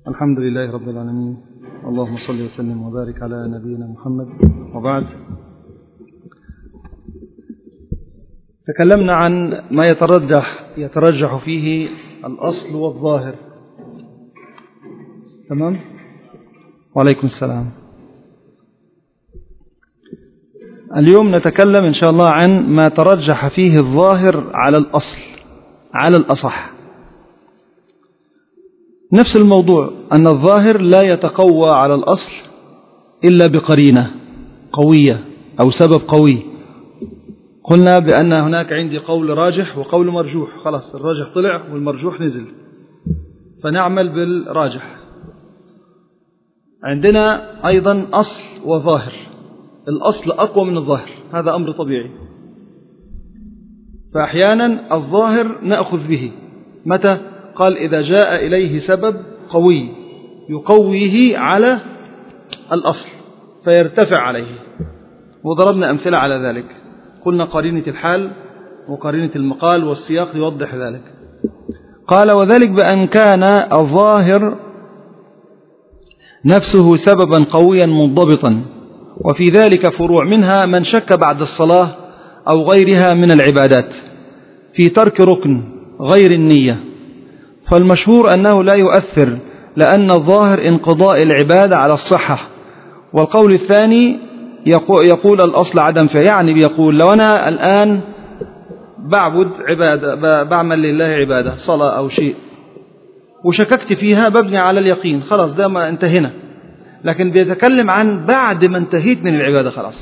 الحمد لله رب العالمين، اللهم صل وسلم وبارك على نبينا محمد. وبعد، تكلمنا عن ما يترجح فيه الأصل والظاهر. تمام؟ وعليكم السلام. اليوم نتكلم إن شاء الله عن ما ترجح فيه الظاهر على الأصل، على الأصح. نفس الموضوع، أن الظاهر لا يتقوى على الأصل إلا بقرينة قوية أو سبب قوي. قلنا بأن هناك عندي قول راجح وقول مرجوح، خلاص الراجح طلع والمرجوح نزل، فنعمل بالراجح. عندنا أيضا أصل وظاهر، الأصل أقوى من الظاهر، هذا أمر طبيعي. فأحيانا الظاهر نأخذ به متى؟ قال إذا جاء إليه سبب قوي يقويه على الأصل فيرتفع عليه، وضربنا أمثلة على ذلك. قلنا قرينة الحال وقرينة المقال والسياق يوضح ذلك. قال وذلك بأن كان الظاهر نفسه سببا قويا منضبطا، وفي ذلك فروع، منها من شك بعد الصلاة أو غيرها من العبادات في ترك ركن غير النية، فالمشهور أنه لا يؤثر لأن الظاهر انقضاء العبادة على الصحة. والقول الثاني يقول الأصل عدم فيه، يعني بيقول لو أنا الآن بعبد عبادة، بعمل لله عبادة صلاة أو شيء وشككت فيها، ببني على اليقين، خلاص ده ما انتهينا. لكن بيتكلم عن بعد ما انتهيت من العبادة، خلاص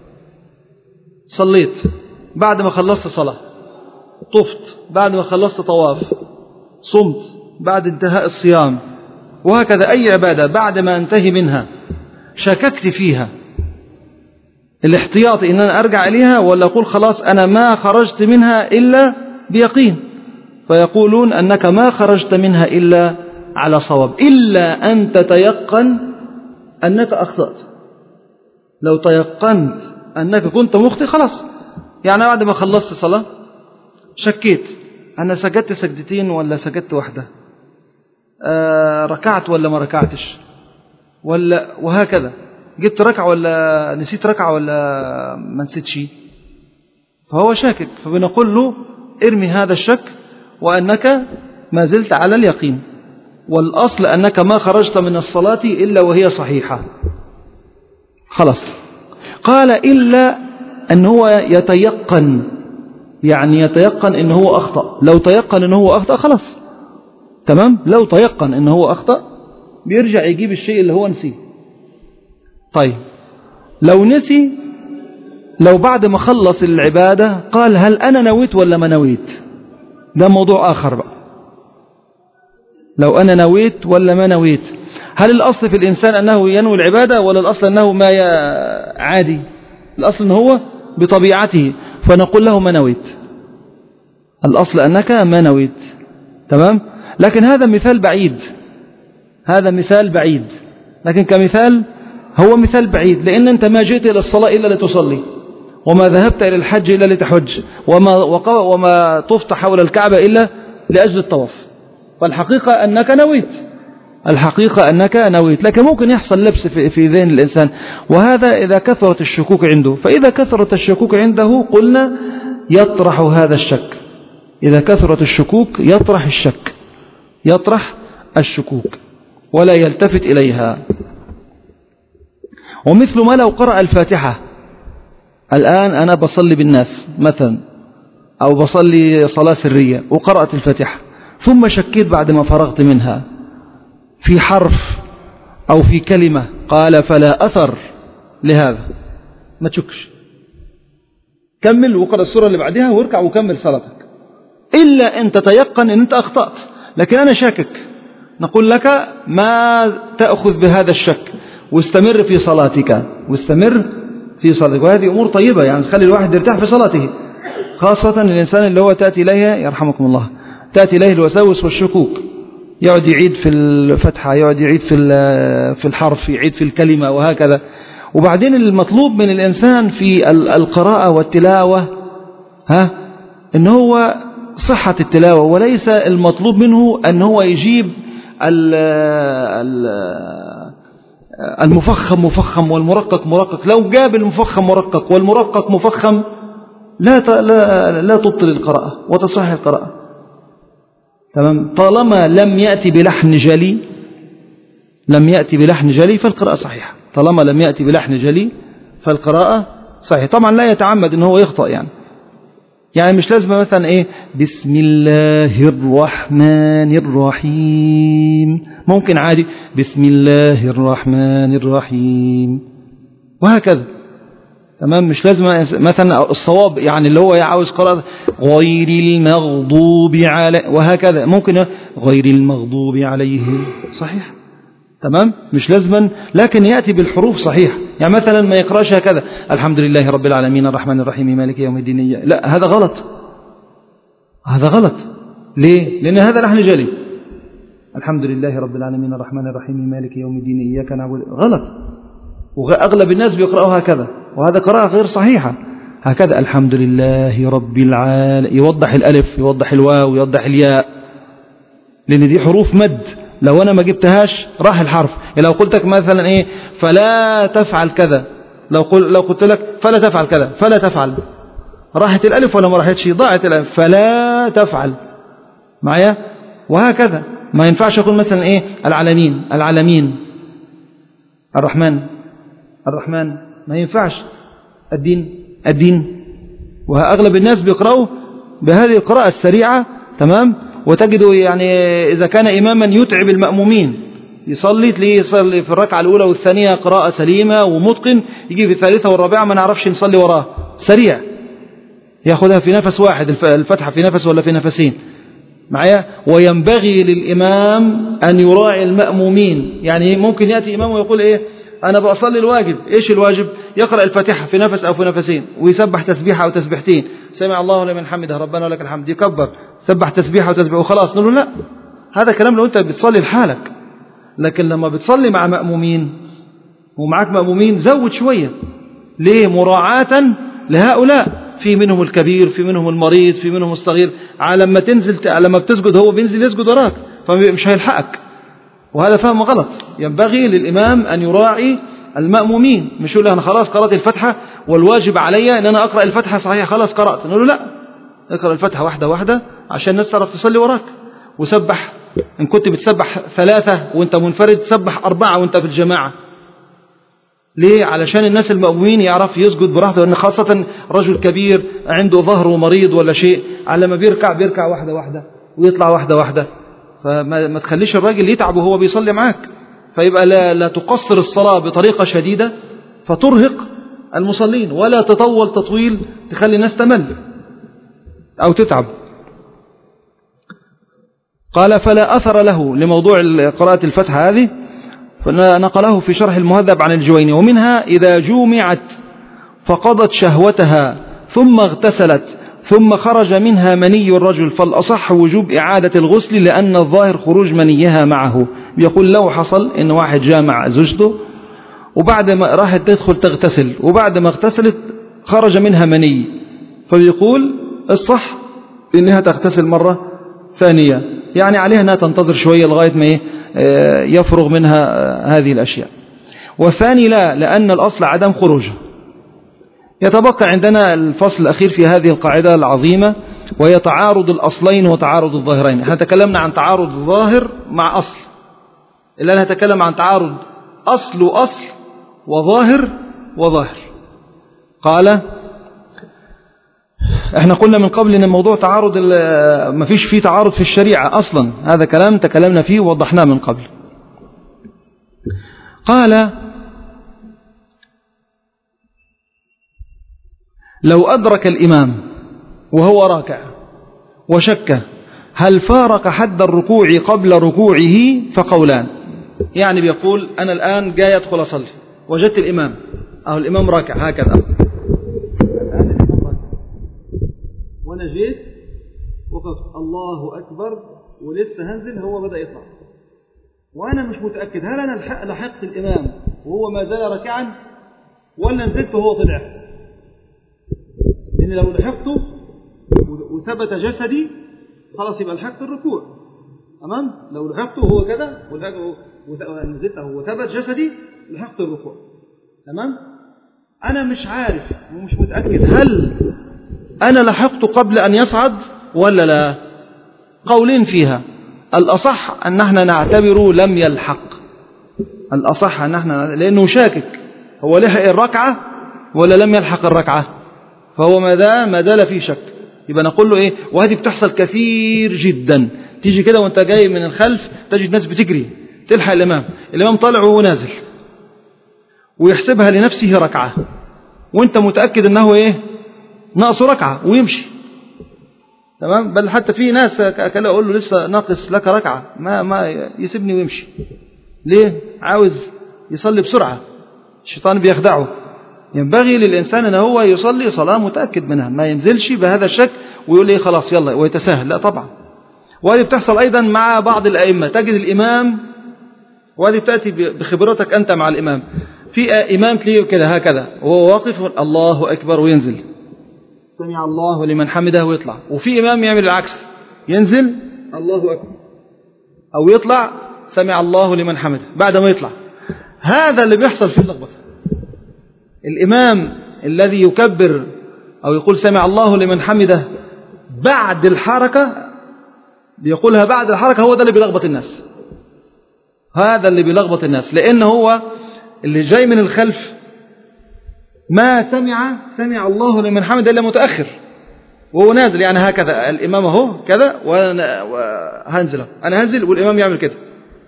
صليت بعد ما خلصت صلاة، طفت بعد ما خلصت طواف، صمت بعد انتهاء الصيام، وهكذا أي عبادة بعد ما انتهي منها شككت فيها، الاحتياط إن أنا أرجع إليها ولا أقول خلاص أنا ما خرجت منها إلا بيقين. فيقولون أنك ما خرجت منها إلا على صواب، إلا أن تتيقن أنك أخطأت. لو تيقنت أنك كنت مخطئ خلاص، يعني بعد ما خلصت صلاة شكيت أنا سجدت سجدتين ولا سجدت واحدة، ركعت ولا ما ركعتش، ولا وهكذا، جبت ركعة ولا نسيت ركعة ولا ما نسيتش، فهو شاكك. فبنقول له ارمي هذا الشك وأنك ما زلت على اليقين، والأصل أنك ما خرجت من الصلاة إلا وهي صحيحة، خلاص. قال إلا أن هو يتيقن، يعني يتيقن أنه هو أخطأ. لو تيقن أنه هو أخطأ خلاص تمام، لو تيقن أنه هو أخطأ بيرجع يجيب الشيء اللي هو نسيه. طيب لو نسي، لو بعد ما خلص العبادة قال هل أنا نويت ولا ما نويت، ده موضوع آخر بقى. لو أنا نويت ولا ما نويت، هل الأصل في الإنسان أنه ينوي العبادة ولا الأصل أنه ما عادي؟ الأصل أنه هو بطبيعته، فنقول له ما نويت، الأصل أنك ما نويت، تمام. لكن هذا مثال بعيد، هذا مثال بعيد، لكن كمثال هو مثال بعيد، لأن أنت ما جئت إلى الصلاة إلا لتصلي، وما ذهبت إلى الحج إلا لتحج، وما طفت حول الكعبة إلا لأجل الطواف. فالحقيقة أنك نويت، الحقيقة أنك نويت، لكن ممكن يحصل لبس في ذهن الإنسان، وهذا إذا كثرت الشكوك عنده. فإذا كثرت الشكوك عنده قلنا يطرح هذا الشك، إذا كثرت الشكوك يطرح الشك، يطرح الشكوك ولا يلتفت إليها. ومثل ما لو قرأ الفاتحة، الآن أنا بصلي بالناس مثلا أو بصلي صلاة سرية وقرأت الفاتحة، ثم شكيت بعد ما فرغت منها في حرف أو في كلمة، قال فلا أثر لهذا، ما تشكش، كمل وقرأ السورة اللي بعدها واركع وكمل صلاتك، إلا أن تتيقن أن أنت أخطأت. لكن أنا شاكك، نقول لك ما تأخذ بهذا الشك، واستمر في صلاتك، واستمر في صلاتك. وهذه أمور طيبة، يعني خلي الواحد يرتاح في صلاته، خاصة الإنسان اللي هو تأتي إليه يرحمكم الله، تأتي إليه الوساوس والشكوك، يقعد يعيد في الفتحة، يقعد يعيد في الحرف، يعيد في الكلمة وهكذا. وبعدين المطلوب من الإنسان في القراءة والتلاوة إن هو صحة التلاوة، وليس المطلوب منه أن هو يجيب المفخم مفخم والمرقق مرقق، لو جاب المفخم مرقق والمرقق مفخم لا تبطل القراءة وتصحح القراءة. تمام. طالما لم يأتي بلحن جلي فالقراءة صحيحة. طالما لم يأتي بلحن جلي فالقراءة صحيحة. طبعا لا يتعمد ان هو يخطأ، يعني مش لازم مثلا ايه بسم الله الرحمن الرحيم، ممكن عادي بسم الله الرحمن الرحيم وهكذا. تمام. مش لازم مثلا الصواب يعني اللي هو عاوز قراءة غير المغضوب عليه وهكذا، ممكن غير المغضوب عليه صحيح. تمام. مش لازما، لكن يأتي بالحروف صحيح. يعني مثلا ما يقرأش هكذا الحمد لله رب العالمين الرحمن الرحيم مالك يوم الدين، لا، هذا غلط. ليه؟ لأن هذا لحن جلي. الحمد لله رب العالمين الرحمن الرحيم مالك يوم الدين إياك نعبد، غلط. وأغلب الناس بيقرأوا هكذا، وهذا قراءة غير صحيحة. هكذا الحمد لله رب العالمين، يوضح الألف، يوضح الواو، يوضح الياء، لأن دي حروف مد. لو أنا ما جبتهاش راح الحرف. لو قلت لك مثلا إيه فلا تفعل كذا، لو قلت لك فلا تفعل كذا، فلا تفعل، راحت الألف ولا ما راحتش؟ ضاعت الألف. فلا تفعل معايا. وهكذا ما ينفعش أقول مثلا إيه العالمين الرحمن، ما ينفعش. الدين. وأغلب الناس بيقرأوا بهذه القراءة السريعة. تمام. وتجدوا يعني إذا كان إماما يتعب المأمومين، يصلي في الركعة الأولى والثانية قراءة سليمة ومتقن، يجي في الثالثة والرابعة ما نعرفش نصلي وراه، سريع، يأخذها في نفس واحد، الفتحة في نفس ولا في نفسين معايا. وينبغي للإمام أن يراعي المأمومين. يعني ممكن يأتي إمام ويقول إيه أنا بأصلي الواجب. إيش الواجب؟ يقرأ الفاتحة في نفس أو في نفسين، ويسبح تسبيحة أو تسبيحتين، سمع الله لمن حمده ربنا ولك الحمد، يكبر، سبح تسبيحة وتسبيح وخلاص. نقول لا، هذا كلام لو أنت بتصلي لحالك. لكن لما بتصلي مع مأمومين ومعك مأمومين زود شوية. ليه؟ مراعاة لهؤلاء، في منهم الكبير، في منهم المريض، في منهم الصغير. لما بتسجد هو بينزل يسجد وراك، فمش هيلحقك. وهذا فهم غلط. ينبغي للإمام أن يراعي المأمومين، مش يقول أنا خلاص قرأت الفتحة والواجب علي أن أنا أقرأ الفتحة صحيح، خلاص قرأت. نقول له لا، اقرأ الفتحة واحدة واحدة عشان الناس تعرف تصلي وراك. وسبح، إن كنت بتسبح 3 وانت منفرد، سبح 4 وانت في الجماعة. ليه؟ علشان الناس المأمومين يعرف يسجد براحته، لأن خاصة رجل كبير عنده ظهر ومريض ولا شيء، على ما بيركع واحدة واحدة ويطلع واحدة واحدة. فما تخليش الراجل يتعب وهو بيصلي معاك، فيبقى لا تقصر الصلاة بطريقة شديدة فترهق المصلين، ولا تطول تطويل تخلي الناس تمل أو تتعب. قال فلا أثر له لموضوع قراءة الفتحة هذه، فنقله في شرح المهذب عن الجويني. ومنها إذا جومعت فقضت شهوتها ثم اغتسلت ثم خرج منها مني الرجل، فالأصح وجوب إعادة الغسل لأن الظاهر خروج منيها معه. يقول لو حصل إن واحد جامع زوجته وبعد ما راحت تدخل تغتسل، وبعد ما اغتسلت خرج منها مني، فبيقول الصح إنها تغتسل مرة ثانية، يعني عليها أنها تنتظر شوية لغاية ما يفرغ منها هذه الأشياء. والثاني لا، لأن الأصل عدم خروجها. يتبقى عندنا الفصل الأخير في هذه القاعدة العظيمة، وهي تعارض الأصلين وتعارض الظاهرين. احنا تكلمنا عن تعارض الظاهر مع أصل، الآن نتكلم عن تعارض أصل وظاهر وظاهر. قال احنا قلنا من قبل ان الموضوع تعارض ما فيش فيه تعارض في الشريعة اصلا، هذا كلام تكلمنا فيه ووضحناه من قبل. قال لو أدرك الإمام وهو راكع وشك هل فارق حد الركوع قبل ركوعه فقولان. يعني بيقول أنا الآن جاي أدخل أصلي، وجدت الإمام أو الإمام راكع هكذا، الآن الإمام راكع وأنا جيت وقفت الله أكبر ولسه هنزل، هو بدأ يطلع وأنا مش متأكد هل أنا لحقت الإمام وهو ما زال راكعا ولا نزلت وهو طلع. لأن لو لحقته وثبت جسدي خلاص يبقى لحقت الركوع تمام؟ لو لحقته هو كده ونزلته وثبت جسدي لحقت الركوع. تمام؟ أنا مش عارف ومش متأكد هل أنا لحقت قبل أن يصعد ولا لا. قولين فيها. الأصح أن احنا نعتبره لم يلحق. الأصح أن احنا لأنه شاكك هو لحق الركعة ولا لم يلحق الركعة، فهو ما دال فيه شك، يبقى نقول له إيه. وهذه بتحصل كثير جدا. تيجي كده وانت جاي من الخلف تجد ناس بتجري تلحق الإمام طالع وهو نازل ويحسبها لنفسه ركعة، وانت متأكد انه ايه ناقص ركعة ويمشي. تمام؟ بل حتى في ناس كلا اقول له لسه ناقص لك ركعة ما يسيبني ويمشي. ليه؟ عاوز يصلي بسرعة. الشيطان بيخدعه. ينبغي للإنسان أن هو يصلي صلاة متأكد منها، ما ينزلش بهذا الشك ويقول لي خلاص يلا ويتساهل. لا طبعا. وهذه بتحصل أيضا مع بعض الأئمة. تجد الإمام، وهذه بتأتي بخبرتك أنت مع الإمام، في إمام تلاقيه كده هكذا وهو واقف الله أكبر وينزل سمع الله لمن حمده ويطلع، وفي إمام يعمل العكس ينزل الله أكبر أو يطلع سمع الله لمن حمده بعد ما يطلع. هذا اللي بيحصل فيه اللخبطة. الإمام الذي يكبر أو يقول سمع الله لمن حمده بعد الحركة، بيقولها بعد الحركة، هو ده اللي بيلخبط الناس. هذا اللي بيلخبط الناس، لأن هو اللي جاي من الخلف ما سمع الله لمن حمده إلا متأخر وهو نازل. يعني هكذا الإمام هو كذا وهنزل، أنا هنزل والإمام يعمل كده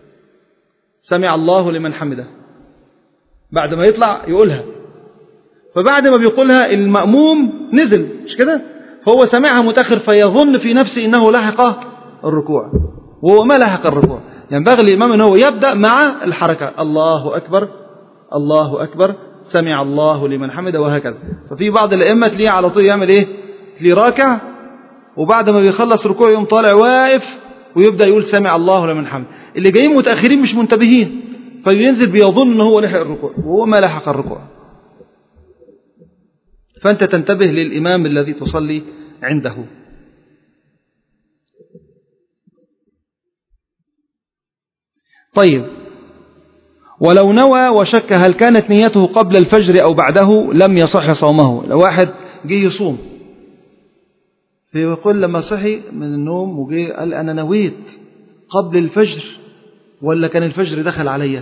سمع الله لمن حمده، بعد ما يطلع يقولها. فبعد ما بيقولها المأموم نزل، مش كده؟ فهو سمعها متأخر فيظن في نفسه إنه لحق الركوع وهو ما لحق الركوع. ينبغي الإمام أنه يبدأ مع الحركة الله أكبر الله أكبر سمع الله لمن حمده وهكذا. ففي بعض الأئمة تلاقيه على طول يعمل إيه؟ تلاقيه راكع وبعد ما بيخلص ركوع يوم طالع واقف ويبدأ يقول سمع الله لمن حمده. اللي جايين متأخرين مش منتبهين فينزل بيظن أنه هو لحق الركوع وهو ما لحق الركوع. فأنت تنتبه للإمام الذي تصلي عنده. طيب، ولو نوى وشك هل كانت نيته قبل الفجر أو بعده لم يصح صومه. لو واحد جه يصوم فيقول لما صحي من النوم وجي قال أنا نويت قبل الفجر ولا كان الفجر دخل عليا،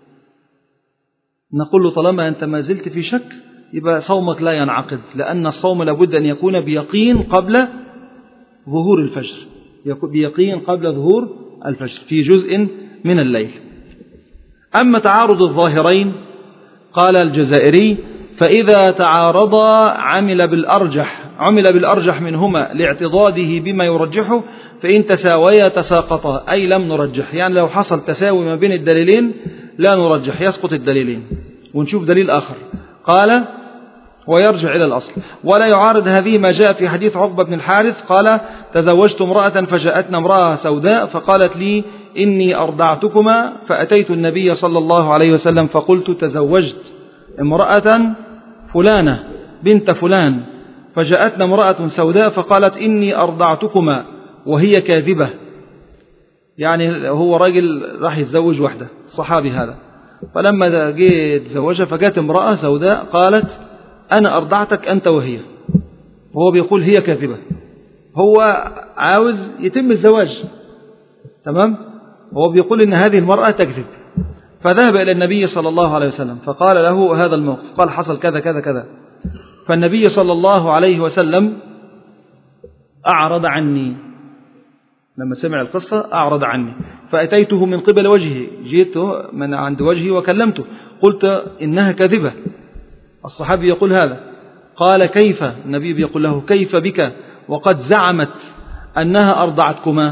نقول له طالما أنت ما زلت في شك يبقى صومك لا ينعقد، لأن الصوم لابد أن يكون بيقين قبل ظهور الفجر، بيقين قبل ظهور الفجر في جزء من الليل. أما تعارض الظاهرين قال الجزائري فإذا تعارضا عمل بالأرجح منهما لاعتضاده بما يرجحه، فإن تساويا تساقطا أي لم نرجح. يعني لو حصل تساوي ما بين الدليلين لا نرجح، يسقط الدليلين ونشوف دليل آخر. قال ويرجع إلى الأصل. ولا يعارض هذه ما جاء في حديث عقبة بن الحارث قال تزوجت امرأة فجاءتنا امرأة سوداء فقالت لي إني أرضعتكما، فأتيت النبي صلى الله عليه وسلم فقلت تزوجت امرأة فلانة بنت فلان، فجاءتنا امرأة سوداء فقالت إني أرضعتكما وهي كاذبة. يعني هو راجل راح يتزوج واحدة صحابي هذا، فلما جاء يتزوجها فجاءت امرأة سوداء قالت أنا أرضعتك أنت وهي، وهو بيقول هي كاذبة. هو عاوز يتم الزواج، تمام؟ هو بيقول إن هذه المرأة تكذب. فذهب إلى النبي صلى الله عليه وسلم فقال له هذا الموقف، قال حصل كذا كذا كذا. فالنبي صلى الله عليه وسلم أعرض عني، لما سمع القصة أعرض عني، فأتيته من قبل وجهه، جئته من عند وجهه وكلمته قلت إنها كاذبة. الصحابي يقول هذا، قال كيف؟ النبي بيقول له كيف بك وقد زعمت أنها أرضعتكما،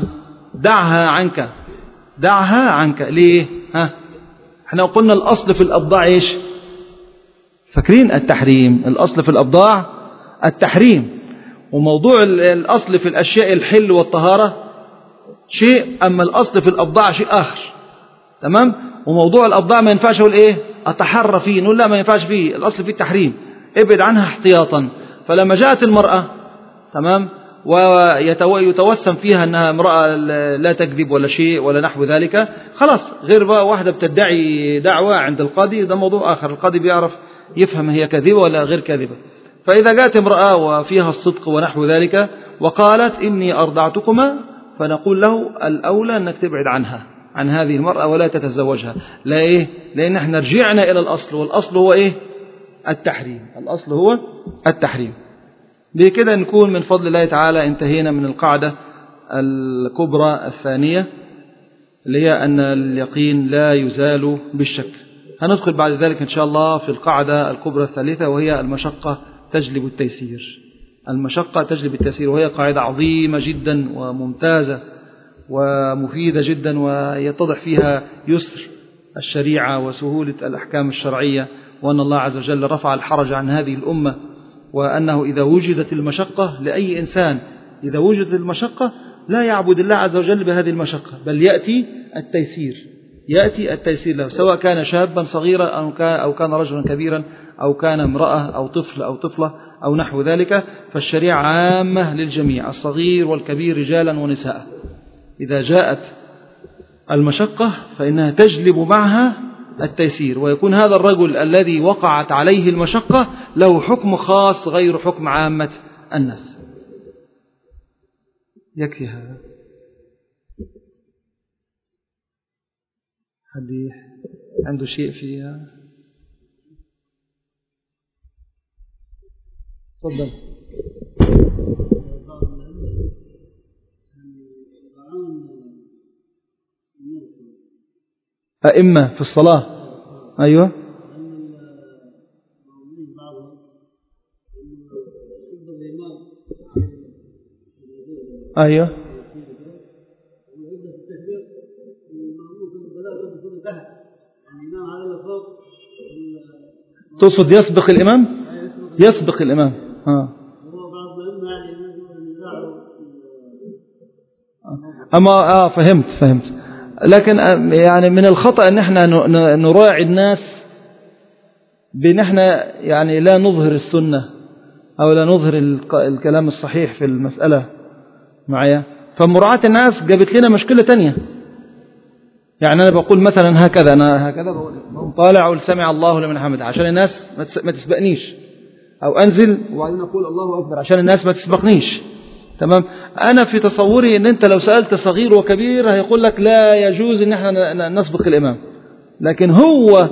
دعها عنك. ليه؟ احنا قلنا الأصل في الأبضاع إيش؟ فاكرين التحريم، الأصل في الأبضاع التحريم، وموضوع الأصل في الأشياء الحل والطهارة شيء، أما الأصل في الأبضاع شيء آخر، تمام؟ وموضوع الأبضاع ما ينفعش أقول إيه أتحرى فيه، نقول لا ما ينفعش فيه، الأصل فيه التحريم، ابعد عنها احتياطا. فلما جاءت المرأة، تمام، ويتوسم فيها أنها امرأة لا تكذب ولا شيء ولا نحو ذلك، خلاص. غير بقى واحدة بتدعي دعوة عند القاضي، ده موضوع آخر، القاضي بيعرف يفهم هي كاذبة ولا غير كاذبة. فإذا جاءت امرأة وفيها الصدق ونحو ذلك وقالت إني أرضعتكما، فنقول له الأولى أنك تبعد عنها، عن هذه المرأة، ولا تتزوجها. لا إيه؟ لأن احنا رجعنا إلى الأصل، والأصل هو إيه؟ التحريم. الأصل هو التحريم. بكده نكون من فضل الله تعالى انتهينا من القاعدة الكبرى الثانية، اللي هي أن اليقين لا يزال بالشك. هندخل بعد ذلك إن شاء الله في القاعدة الكبرى الثالثة، وهي المشقة تجلب التيسير. المشقة تجلب التيسير، وهي قاعدة عظيمة جدا وممتازة ومفيدة جدا، ويتضح فيها يسر الشريعة وسهولة الأحكام الشرعية، وأن الله عز وجل رفع الحرج عن هذه الأمة، وأنه إذا وجدت المشقة لأي إنسان، إذا وجدت المشقة لا يعبد الله عز وجل بهذه المشقة، بل يأتي التيسير له، سواء كان شابا صغيرا أو كان رجلا كبيرا أو كان امرأة أو طفل أو طفلة أو نحو ذلك. فالشريعة عامة للجميع، الصغير والكبير، رجالا ونساء. إذا جاءت المشقة فإنها تجلب معها التيسير، ويكون هذا الرجل الذي وقعت عليه المشقة له حكم خاص غير حكم عامة الناس. يكفي هذا. حد عنده شيء فيها؟ تفضل. أئمة في الصلاة. أيوة. أيوة. تقصد يسبق الإمام؟ يسبق الإمام. أما فهمت. لكن يعني من الخطأ أن احنا نراعي الناس بأن احنا يعني لا نظهر السنة أو لا نظهر الكلام الصحيح في المسألة معايا. فمراعاة الناس جابت لنا مشكلة تانية. يعني أنا بقول مثلا هكذا، أنا هكذا بقول طالع والسمع الله لمن حمده عشان الناس ما تسبقنيش، أو أنزل وبعدين أقول الله أكبر عشان الناس ما تسبقنيش. تمام. أنا في تصوري أن أنت لو سألت صغير وكبير هيقول لك لا يجوز أن احنا نسبق الإمام، لكن هو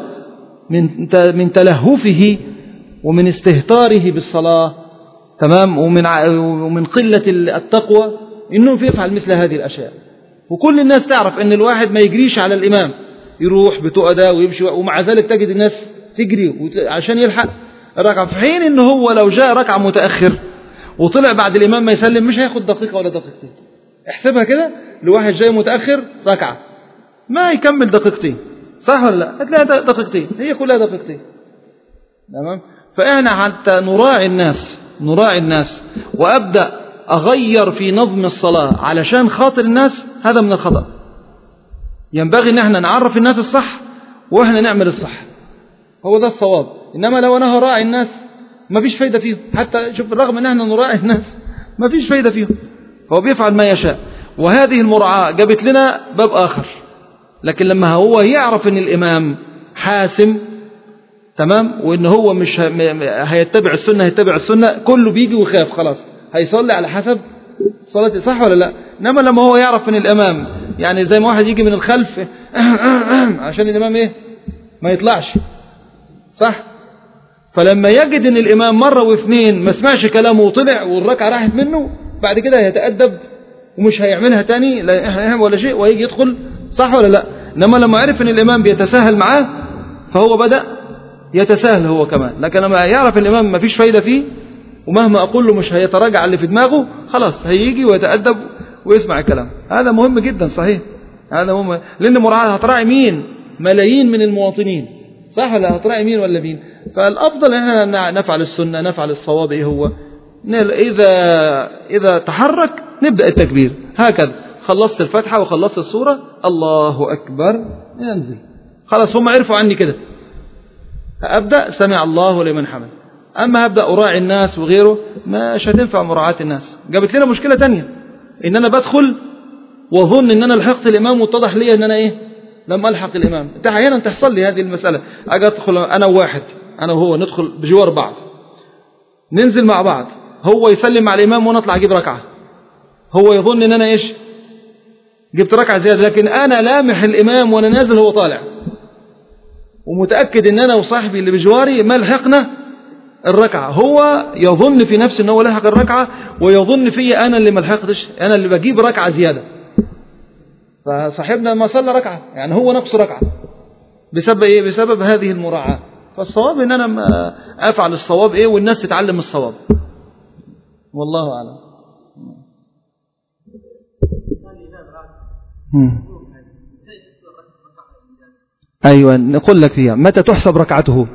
من تلهفه ومن استهتاره بالصلاة، تمام، ومن قلة التقوى إنه يفعل مثل هذه الأشياء. وكل الناس تعرف أن الواحد ما يجريش على الإمام، يروح بتؤدى ويمشي، ومع ذلك تجد الناس تجري عشان يلحق الركعة، في حين إنه هو لو جاء ركعة متأخر وطلع بعد الإمام ما يسلم مش هياخد دقيقة ولا دقيقتين. احسبها كده، لواحد جاي متأخر ركعة ما يكمل دقيقتين، صح ولا لا؟ هتلاقي دقيقتين، هي كلها دقيقتين. تمام. فإحنا حتى نراعي الناس وأبدأ أغير في نظم الصلاة علشان خاطر الناس، هذا من الخطأ. ينبغي أن احنا نعرف الناس الصح وإحنا نعمل الصح، هو ده الصواب. إنما لو أنا هراعي الناس ما فيش فايدة فيهم، حتى شوف رغم أن احنا نراعي الناس ما فيش فايدة فيهم، هو بيفعل ما يشاء. وهذه المراعاة جابت لنا باب آخر. لكن لما هو يعرف أن الإمام حاسم، تمام، وأن هو مش هيتبع السنة، كله بيجي وخاف خلاص هيصلي على حسب صلاة، صح ولا لا؟ إنما لما هو يعرف أن الإمام يعني زي ما واحد يجي من الخلف عشان الإمام إيه ما يطلعش، صح؟ فلما يجد أن الإمام مرة واثنين ما سمعش كلامه وطلع والركعة راحت منه، بعد كده هيتأدب ومش هيعملها تاني ولا شيء ويجي يدخل، صح ولا لا؟ إنما لما عرف أن الإمام بيتساهل معاه فهو بدأ يتساهل هو كمان. لكن لما يعرف الإمام ما فيش فايدة فيه ومهما أقول له مش هيتراجع اللي في دماغه، خلاص هيجي ويتأدب ويسمع الكلام. هذا مهم جدا، صحيح، هذا مهم، لأن مراعاة هتراعي مين؟ ملايين من المواطنين، صح ولا هتراعي مين ولا مين؟ فالأفضل أن نفعل السنة، نفعل الصواب. إيه هو؟ إذا تحرك نبدأ التكبير هكذا، خلصت الفتحة وخلصت السورة الله أكبر ينزل، خلاص هم عرفوا عني كده، أبدأ سمع الله لمن حمد، أما هبدأ أراعي الناس وغيره مش هتنفع مراعاة الناس. جابت لنا مشكلة تانية، إن أنا بدخل وأظن إن أنا لحقت الإمام واتضح لي إن أنا لم ألحق الإمام. أحيانا تحصل لي هذه المسألة، أجي أدخل أنا وواحد، أنا وهو ندخل بجوار بعض، ننزل مع بعض، هو يسلم على الإمام وأنا أطلع أجيب ركعة، هو يظن إن أنا جبت ركعة زيادة، لكن أنا لامح الإمام وأنا نازل هو طالع، ومتأكد إن أنا وصاحبي اللي بجواري ما لحقنا الركعة. هو يظن في نفسه إن هو لحق الركعة، ويظن في أنا اللي ما لحقتش، أنا اللي بجيب ركعة زيادة. فصاحبنا ما صلى ركعة، يعني هو نقص ركعة بسبب بسبب هذه المراعاة. فالصواب إن أنا أفعل الصواب والناس تتعلم الصواب، والله أعلم. أيوة، نقول لك فيها متى تحسب ركعته.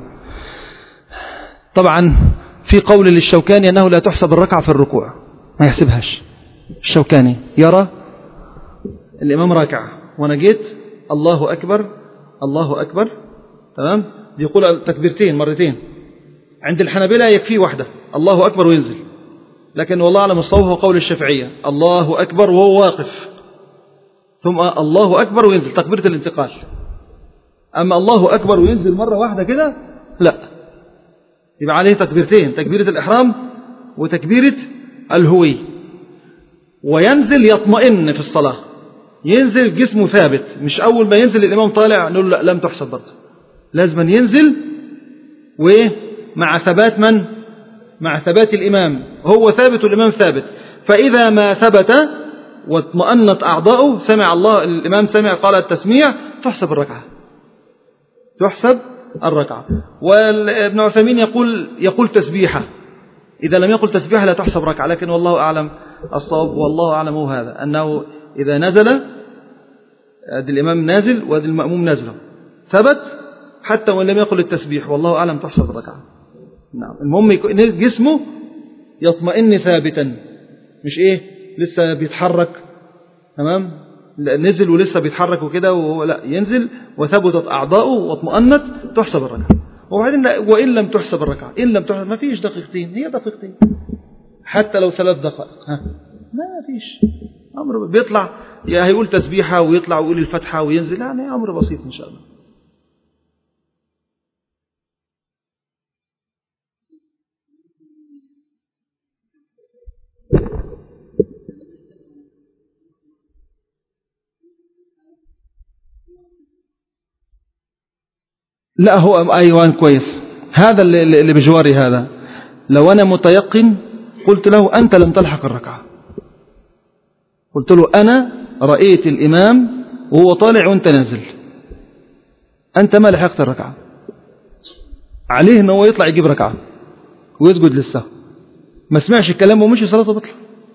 طبعا في قول للشوكاني أنه لا تحسب الركعة في الركوع، ما يحسبهاش. الشوكاني يرى الإمام راكع وأنا جيت الله أكبر الله أكبر، تمام، يقول تكبيرتين مرتين. عند الحنابلة يكفي واحدة، الله أكبر وينزل. لكن والله أعلم الصواب هو قول الشافعية، الله أكبر وهو واقف، ثم الله أكبر وينزل تكبيرة الانتقال. أما الله أكبر وينزل مرة واحدة كده لا، يبقى عليه تكبيرتين، تكبيرة الإحرام وتكبيرة الهوي. وينزل يطمئن في الصلاة، ينزل جسمه ثابت، مش أول ما ينزل الإمام طالع نقول لا لم تحسب برضه، لازم ينزل ومع ثبات من؟ مع ثبات الإمام، هو ثابت والإمام ثابت. فإذا ما ثبت واطمأنت أعضاؤه سمع الله، الإمام سمع قال التسميع، تحسب الركعة، تحسب الركعة. وابن عثيمين يقول تسبيحة، إذا لم يقل تسبيحة لا تحسب ركعة. لكن والله أعلم الصواب، والله أعلم هو هذا، أنه إذا نزل أدي الإمام نازل وأدي المأموم نازله ثبت حتى وإن لم يقل التسبيح، والله أعلم تحسب الركعة. نعم، المهم جسمه يطمئن ثابتا، مش لسه بيتحرك، تمام، نزل ولسه بيتحرك وكده، وهو لا، ينزل وثبتت أعضاؤه واطمأنت تحسب الركعة. وبعدين وإن لم تحسب الركعة، إن لم تحسب ما فيش دقيقتين، هي دقيقتين حتى لو 3 دقائق، ما فيش أمر، بيطلع هيقول تسبيحة ويطلع ويقول الفتحة وينزل، يعني أمر بسيط إن شاء الله. لا هو أيوان كويس، هذا اللي بجواري هذا لو أنا متيقن قلت له أنت لم تلحق الركعة، قلت له أنا رأيت الإمام وهو طالع وأنت نازل، أنت ما لحقت الركعة، عليه أنه يطلع يجيب ركعة ويسجد للسهو. ما سمعش الكلام ومشي صلاته بطلع،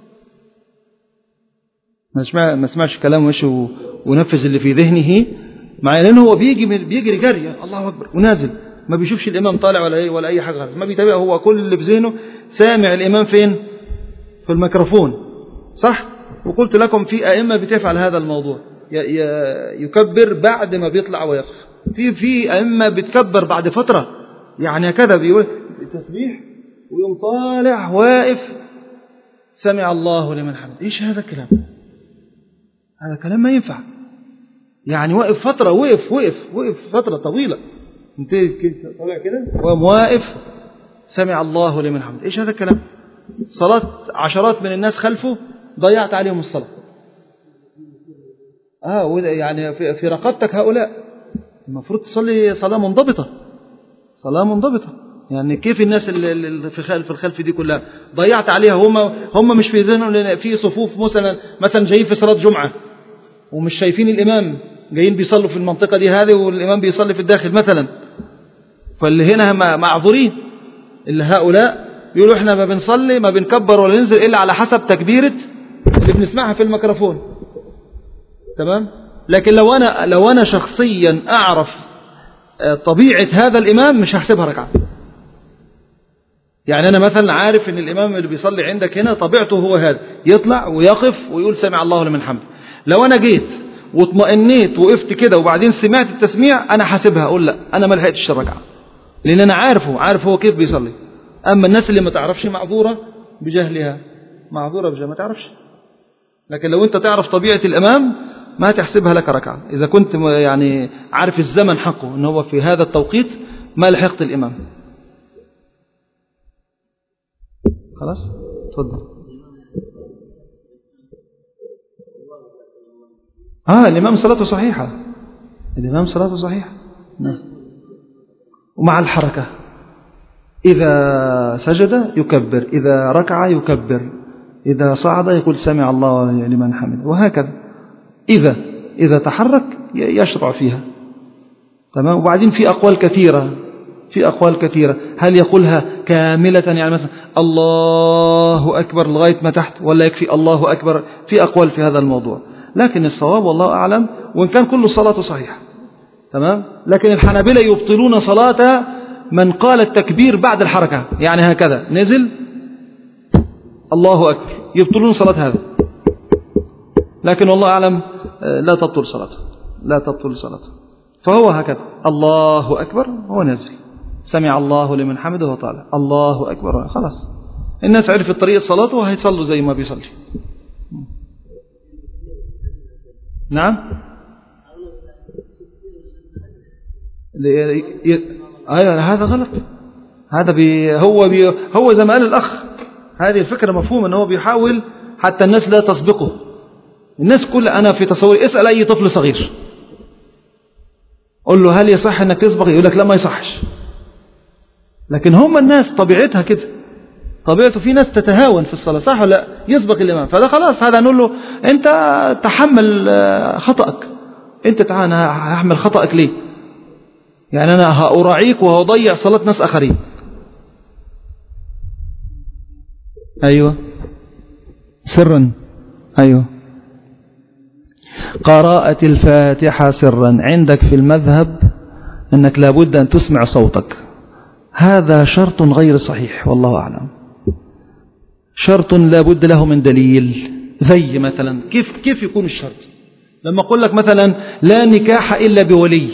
ما سمعش الكلام ومشي ونفذ اللي في ذهنه، مع أنه هو بيجري جري الله أكبر ونازل، ما بيشوفش الإمام طالع ولا أي حاجة، ما بيتابع، هو كل اللي في ذهنه سامع الإمام فين؟ في الميكروفون، صح؟ وقلت لكم في أئمة بتفعل هذا الموضوع، يكبر بعد ما بيطلع ويقف، في أئمة بتكبر بعد فترة، يعني كذا بيقول التسبيح ويوم طالع واقف سمع الله لمن حمد. إيش هذا الكلام؟ هذا كلام ما ينفع، يعني واقف فترة، وقف فترة طويلة، انت طالع كده واقف سمع الله لمن حمد. إيش هذا الكلام؟ صلاة عشرات من الناس خلفه ضيعت عليهم الصلاة. يعني في رقبتك هؤلاء المفروض تصلي صلاة منضبطة، يعني كيف الناس اللي في الخلف دي كلها ضيعت عليها، هم مش في ذهنهم، في صفوف مثلا جايين في صلاة جمعة ومش شايفين الإمام، جايين بيصلوا في المنطقة دي هذه والإمام بيصلي في الداخل مثلا، فاللي هنا معذورين، اللي هؤلاء يقولوا احنا ما بنصلي ما بنكبر ولا ننزل إلا على حسب تكبيرة اللي بنسمعها في الميكروفون، تمام. لكن لو أنا شخصيا أعرف طبيعة هذا الإمام مش هحسبها ركعة، يعني أنا مثلا عارف إن الإمام اللي بيصلي عندك هنا طبيعته هو هذا، يطلع ويقف ويقول سمع الله لمن حمد. لو أنا جيت واطمئنيت وقفت كده وبعدين سمعت التسميع، أنا حاسبها، أقول لا أنا ما لحقتش الركعة، لأن أنا عارف هو كيف بيصلي، أما الناس اللي ما تعرفش معذورة بجهلها، معذورة بجهلها ما تعرفش. لكن لو أنت تعرف طبيعة الإمام ما تحسبها لك ركعة. إذا كنت يعني عارف الزمن حقه أنه هو في هذا التوقيت ما لحقت الإمام. خلاص تفضل. الإمام صلاته صحيحة، الإمام صلاته صحيحة. نعم. ومع الحركة، إذا سجد يكبر، إذا ركع يكبر، إذا صعد يقول سمع الله لمن حمده، وهكذا. إذا تحرك يشرع فيها. تمام. وبعدين في أقوال كثيرة، هل يقولها كاملة يعني مثلا الله أكبر لغاية ما تحت، ولا يكفي الله أكبر؟ في أقوال في هذا الموضوع، لكن الصواب والله أعلم، وإن كان كل صلاة صحيحة. تمام. لكن الحنابلة يبطلون صلاة من قال التكبير بعد الحركة، يعني هكذا نزل الله أكبر، يبطلون صلاة هذا. لكن والله أعلم لا تبطل صلاته، فهو هكذا الله أكبر هو نازل، سمع الله لمن حمده وطالع الله أكبر، خلاص الناس عرفت طريقة صلاته وهيصلوا زي ما بيصلي. نعم. هذا غلط. هذا هو زي ما قال الأخ، هذه الفكرة مفهومة أنه بيحاول حتى الناس لا تسبقه. الناس أنا في تصوري اسأل أي طفل صغير قل له هل يصح أنك تسبق، يقول لك لا ما يصحش. لكن هم الناس طبيعتها كده، طبيعته في ناس تتهاون في الصلاة، صح ولا لا؟ يسبق الإمام، فده خلاص هذا نقول له أنت تحمل خطأك، أنت تعال أنا هحمل خطأك ليه؟ يعني أنا هأراعيك وهضيع صلاة ناس آخرين. أيوة سرا. أيوة قراءة الفاتحة سرا عندك في المذهب أنك لابد أن تسمع صوتك، هذا شرط غير صحيح والله أعلم. شرط لابد له من دليل. زي مثلا كيف يكون الشرط؟ لما أقول لك مثلا لا نكاح إلا بولي،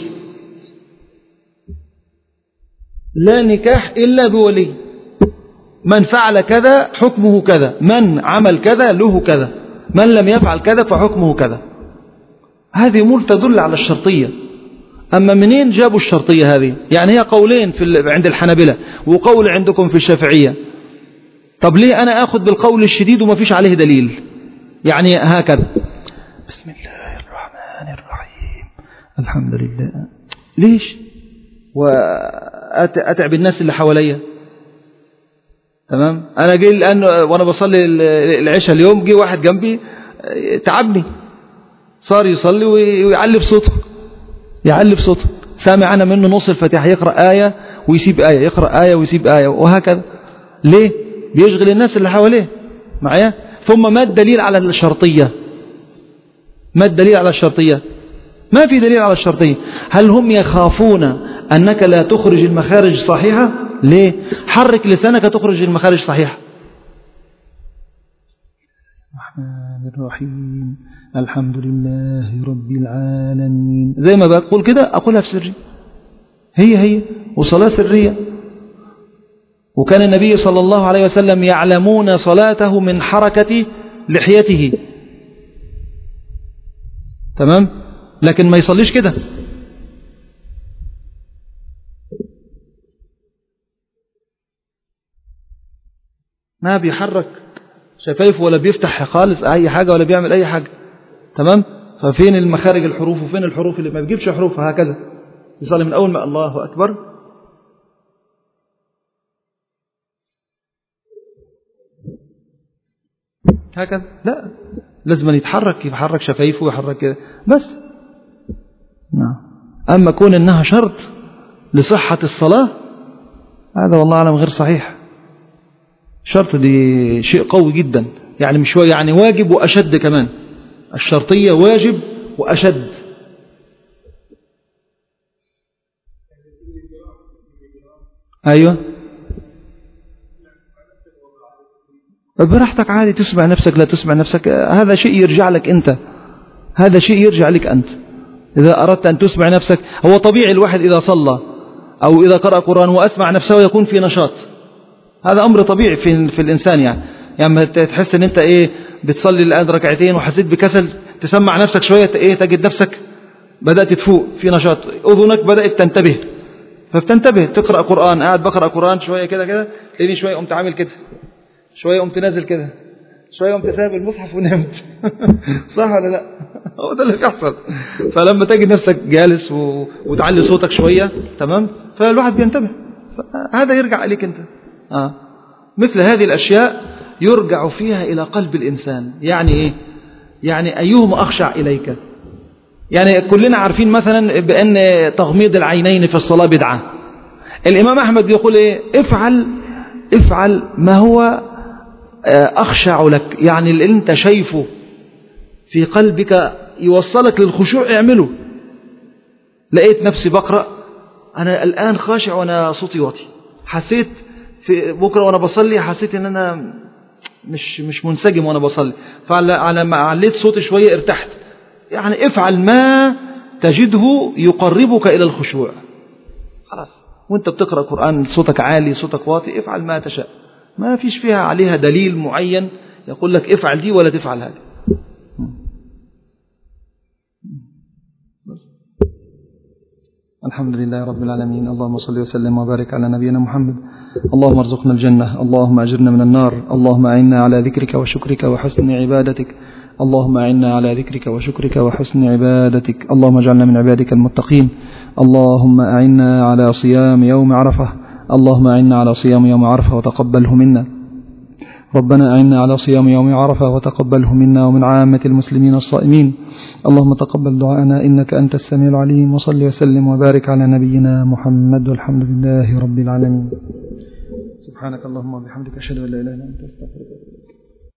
لا نكاح إلا بولي، من فعل كذا حكمه كذا، من عمل كذا له كذا، من لم يفعل كذا فحكمه كذا. هذه أمور تدل على الشرطية. أما منين جابوا الشرطية هذه؟ يعني هي قولين عند الحنابلة وقول عندكم في الشافعية. طب ليه أنا أخذ بالقول الشديد وما فيش عليه دليل؟ يعني هكذا بسم الله الرحمن الرحيم الحمد لله، ليش؟ وأتعب الناس اللي حواليا. تمام. أنا جاي الآن وأنا بصلي العشاء اليوم، جي واحد جنبي تعبني، صار يصلي ويعلي بصوته، سامع أنا منه نص الفاتحة، يقرأ آية ويسيب آية، يقرأ آية ويسيب آية، وهكذا. ليه؟ بيشغل الناس اللي حواليه معايا. ثم ما الدليل على الشرطية؟ ما الدليل على الشرطية؟ ما في دليل على الشرطية. هل هم يخافون أنك لا تخرج المخارج صحيحة؟ ليه؟ حرك لسانك تخرج المخارج صحيحة. الرحمن الرحيم الحمد لله رب العالمين، زي ما بقول كده أقولها في سري، هي وصلاة سرية. وكان النبي صلى الله عليه وسلم يعلمون صلاته من حركة لحيته. تمام. لكن ما يصليش كده. ما بيحرك شفايفه ولا بيفتح خالص أي حاجة ولا بيعمل أي حاجة. تمام. ففين المخارج الحروف وفين الحروف اللي ما بيجيبش حروف؟ هكذا يصلي من أول ما الله أكبر هكذا، لا لازم يحرك شفايفه ويحرك كده بس. نعم. أما كون إنها شرط لصحة الصلاة هذا والله أعلم غير صحيح. شرط دي شيء قوي جدا، يعني مش يعني واجب وأشد كمان. الشرطية واجب وأشد. أيوة براحتك عادي، تسمع نفسك لا تسمع نفسك، هذا شيء يرجع لك أنت، هذا شيء يرجع لك أنت. إذا أردت أن تسمع نفسك، هو طبيعي الواحد إذا صلى أو إذا قرأ قرآن وأسمع نفسه يكون في نشاط، هذا أمر طبيعي في الإنسان يعني تحس أن أنت بتصلي الآن ركعتين وحسيت بكسل، تسمع نفسك شوية تجد نفسك بدأت تفوق في نشاط، أذنك بدأت تنتبه، فبتنتبه تقرأ قرآن، قاعد بقرأ قرآن شوية كده تلاقيني شوية قمت عامل كده، شوية قمت نازل كده، شوية قمت سايب المصحف ونمت. صح ولا لا؟ هو ده اللي بيحصل. فلما تجد نفسك جالس وتعلي صوتك شوية، تمام، فالواحد بينتبه، هذا يرجع عليك أنت. مثل هذه الأشياء يرجع فيها إلى قلب الإنسان. يعني إيه؟ يعني أيهما أخشع إليك؟ يعني كلنا عارفين مثلا بأن تغميض العينين في الصلاة بدعة. الإمام أحمد يقول إيه؟ افعل ما هو أخشع لك، يعني اللي أنت شايفه في قلبك يوصلك للخشوع اعمله. لقيت نفسي بقرأ أنا الآن خاشع وأنا صوتي واطي، حسيت في بكرة وأنا بصلي حسيت أن أنا مش منسجم وأنا بصلي، فعلى ما عليت صوتي شوية ارتحت. يعني افعل ما تجده يقربك إلى الخشوع. خلاص، وانت بتقرأ قرآن صوتك عالي صوتك واطي، افعل ما تشاء، ما فيش فيها عليها دليل معين يقول لك افعل دي ولا تفعل هذه. الحمد لله رب العالمين، اللهم صل وسلم وبارك على نبينا محمد. اللهم ارزقنا الجنة، اللهم أجرنا من النار، اللهم أعنا على ذكرك وشكرك وحسن عبادتك، اللهم أعنا على ذكرك وشكرك وحسن عبادتك، اللهم اجعلنا من عبادك المتقين. اللهم أعنا على صيام يوم عرفة، اللهم أعنا على صيام يوم عرفة وتقبله منا. ربنا أعنا على صيام يوم عرفة وتقبله منا ومن عامة المسلمين الصائمين. اللهم تقبل دعاءنا إنك أنت السميع العليم، وصل وسلم وبارك على نبينا محمد، والحمد لله رب العالمين. سبحانك اللهم وبحمدك أشهد أن لا إله إلا أنت أستغفرك.